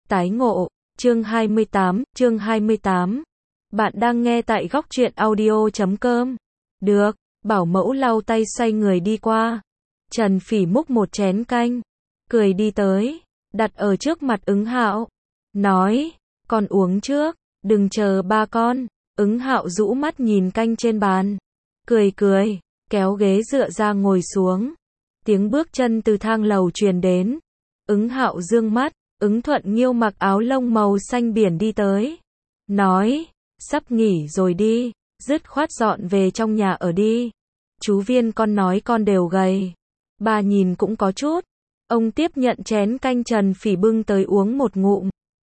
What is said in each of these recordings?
Tái ngộ, chương 28. Bạn đang nghe tại góc truyện audio.com. Được, bảo mẫu lau tay xoay người đi qua. Trần Phỉ múc một chén canh, cười đi tới, đặt ở trước mặt Ứng Hạo, nói, con uống trước, đừng chờ ba con. Ứng Hạo rũ mắt nhìn canh trên bàn, cười, kéo ghế dựa ra ngồi xuống. Tiếng bước chân từ thang lầu truyền đến. Ứng Hạo dương mắt, Ứng Thuận Nghiêu mặc áo lông màu xanh biển đi tới, nói, sắp nghỉ rồi đi, dứt khoát dọn về trong nhà ở đi. Chú Viên con nói con đều gầy, bà nhìn cũng có chút. Ông tiếp nhận chén canh Trần Phỉ bưng tới uống một ngụm.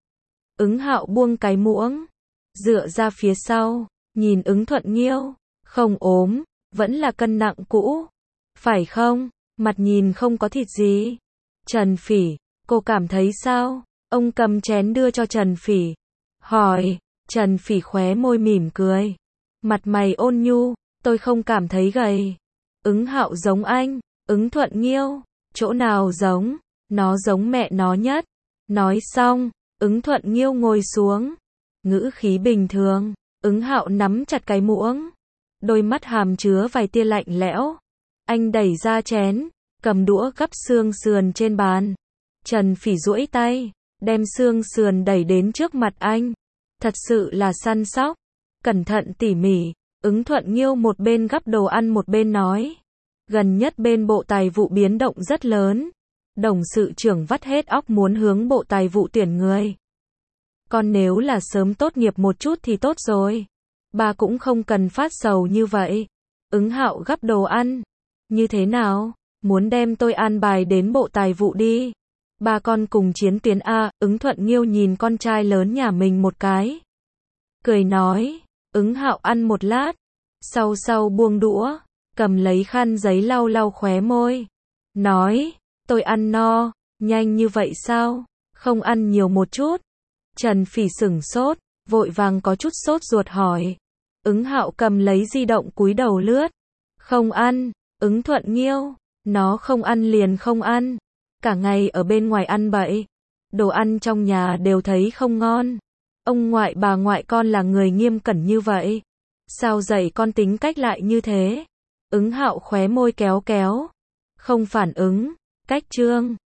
Ứng Hạo buông cái muỗng, dựa ra phía sau, nhìn Ứng Thuận Nghiêu, không ốm, vẫn là cân nặng cũ, phải không? Mặt nhìn không có thịt gì. Trần Phỉ, cô cảm thấy sao? Ông cầm chén đưa cho Trần Phỉ, hỏi. Trần Phỉ khóe môi mỉm cười, mặt mày ôn nhu, tôi không cảm thấy gầy. Ứng Hạo giống anh. Ứng Thuận Nghiêu, chỗ nào giống? Nó giống mẹ nó nhất. Nói xong, Ứng Thuận Nghiêu ngồi xuống, ngữ khí bình thường. Ứng Hạo nắm chặt cái muỗng, đôi mắt hàm chứa vài tia lạnh lẽo. Anh đẩy ra chén, cầm đũa gắp xương sườn trên bàn. Trần Phỉ duỗi tay, đem xương sườn đẩy đến trước mặt anh. Thật sự là săn sóc, cẩn thận tỉ mỉ. Ứng Thuận Nghiêu một bên gắp đồ ăn một bên nói, gần nhất bên Bộ Tài vụ biến động rất lớn. Đồng sự trưởng vắt hết óc muốn hướng Bộ Tài vụ tuyển người. Còn nếu là sớm tốt nghiệp một chút thì tốt rồi. Bà cũng không cần phát sầu như vậy. Ứng Hạo gắp đồ ăn. Như thế nào? Muốn đem tôi an bài đến Bộ Tài vụ đi. Ba con cùng chiến tuyến A. Ứng Thuận Nghiêu nhìn con trai lớn nhà mình một cái, cười nói. Ứng Hạo ăn một lát, sau buông đũa, cầm lấy khăn giấy lau lau khóe môi, nói, tôi ăn no. Nhanh như vậy sao? Không ăn nhiều một chút? Trần Phỉ sửng sốt, vội vàng có chút sốt ruột hỏi. Ứng Hạo cầm lấy di động cúi đầu lướt. Không ăn. Ứng Thuận Nghiêu, nó không ăn liền không ăn. Cả ngày ở bên ngoài ăn bậy, đồ ăn trong nhà đều thấy không ngon. Ông ngoại bà ngoại con là người nghiêm cẩn như vậy, sao dạy con tính cách lại như thế? Ứng Hạo khóe môi kéo, không phản ứng. Cách chương